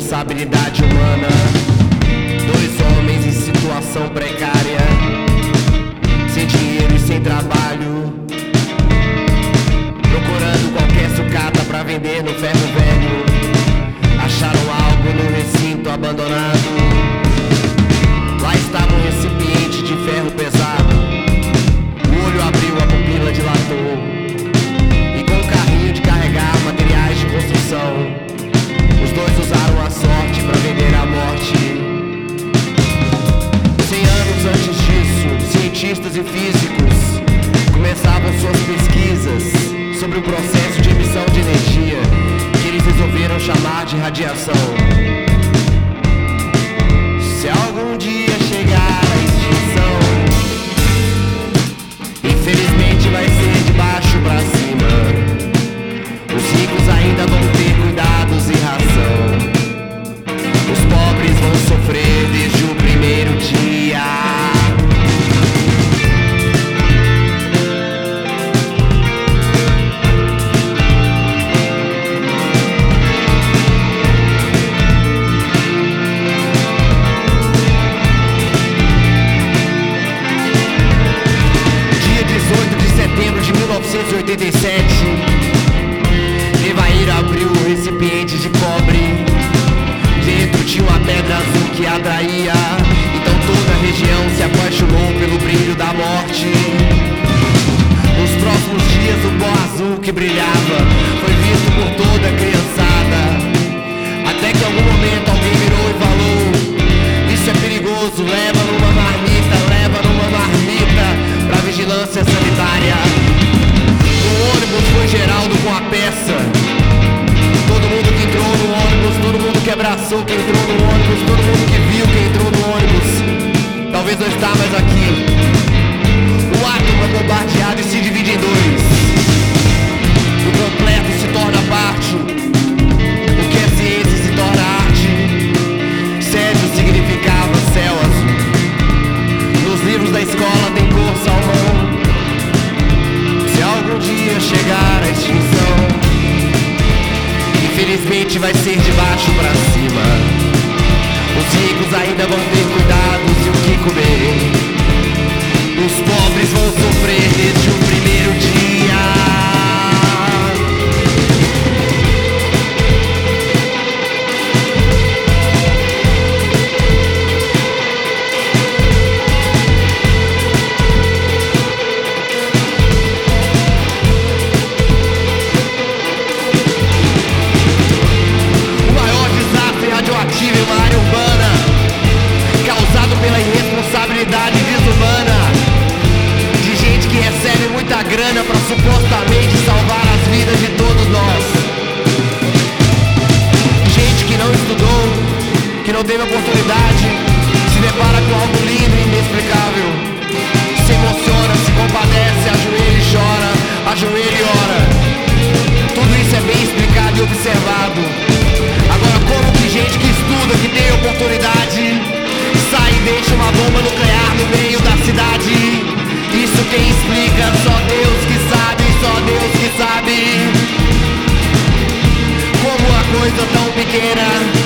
irresponsabilidade humana. Dois homens em situação precária, sem dinheiro e sem trabalho, procurando qualquer sucata pra vender no ferro velho. Acharam algo no recinto abandonado. Lá estava um recipiente de ferro pesado. O olho abriu, a pupila dilatou, e com um carrinho de carregar materiais de construção, os dois usaram a sorte para vender a morte. 100 anos antes disso, cientistas e físicos começavam suas pesquisas sobre o processo de emissão de energia, que eles resolveram chamar de radiação. Se algum dia chegar a extinção, infelizmente vai ser de baixo pra cima. Os ricos ainda vão ter cuidados e ração. Os pobres vão sofrer desde o primeiro dia. Dia 18 de setembro de 1987, Evaíra abriu o recipiente de cobre. Dentro tinha uma pedra azul que atraía, então toda a região se apaixonou pelo brilho da morte. Nos próximos dias o pó azul que brilhava foi visto por toda a criançada, até que em algum momento alguém virou e falou: isso é perigoso, leva numa marmita pra vigilância sanitária. O ônibus foi Geraldo com a peça. Todo mundo que entrou no ônibus, todo mundo que abraçou quem entrou no ônibus, todo mundo que viu quem entrou no ônibus, talvez não está mais aqui. O átomo é bombardeado e se divide em dois. O completo se torna parte. O que é ciência se torna arte. Césio significava céu azul. Nos livros da escola tem cor salmão. Se algum dia chegar a extinção, infelizmente vai ser de baixo pra cima. Os ricos ainda vão ter cuidados e o que comer. Os pobres vão sofrer desde o primeiro dia. Radioativo em uma área urbana, causado pela irresponsabilidade desumana de gente que recebe muita grana pra supostamente salvar as vidas de todos nós. Gente que não estudou, que não teve oportunidade, se depara com algo lindo e inexplicável, se emociona, se compadece, ajoelha e chora, ajoelha e ora. Tudo isso é bem explicado e observado. Agora, como que gente que estuda, que tem oportunidade, sai e deixa uma bomba nuclear no meio da cidade? Isso quem explica? Só Deus que sabe, só Deus que sabe. Como uma coisa tão pequena